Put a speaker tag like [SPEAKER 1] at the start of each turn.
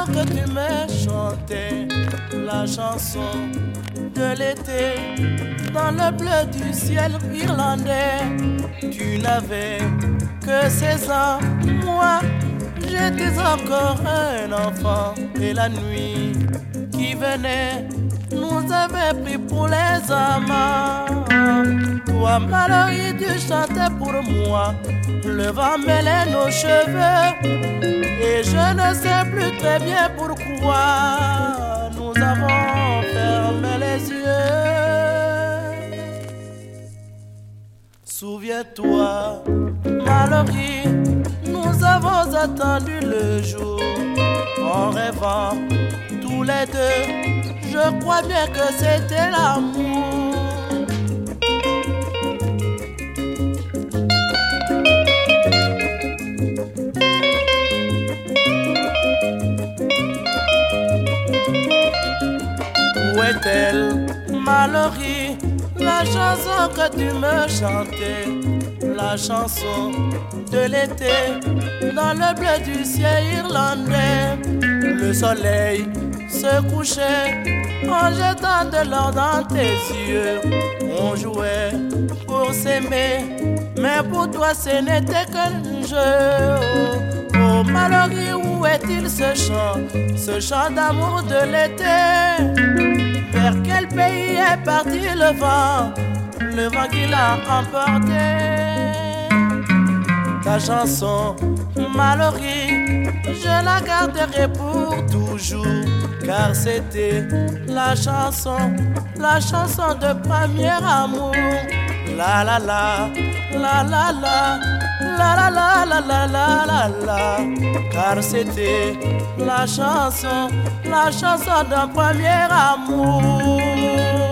[SPEAKER 1] que tu me chantais, la chanson de l'été, dans le bleu du ciel irlandais. Tu n'avais que 16 ans, moi j'étais encore un enfant. Et la nuit qui venait nous avait pris pour les amants. Toi, Mallory, tu chantais pour moi, le vent mêlait nos cheveux. Et je ne sais plus très bien pourquoi nous avons fermé les yeux. Souviens-toi, Mallory, nous avons attendu le jour en rêvant tous les deux. Je crois bien que c'était l'amour. Où est-elle, Mallory, la chanson que tu me chantais, la chanson de l'été, dans le bleu du ciel irlandais? Le soleil se couchait en jetant de l'or dans tes yeux. On jouait pour s'aimer, mais pour toi ce n'était qu'un jeu. Oh Mallory, où est-il ce chant d'amour de l'été? Vers quel pays est parti le vent qui l'a emporté? Ta chanson, Mallory, je la garderai pour toujours, car c'était la chanson de premier amour. La la la, la la la, la la la la la la la la, car c'était la chanson d'un premier amour.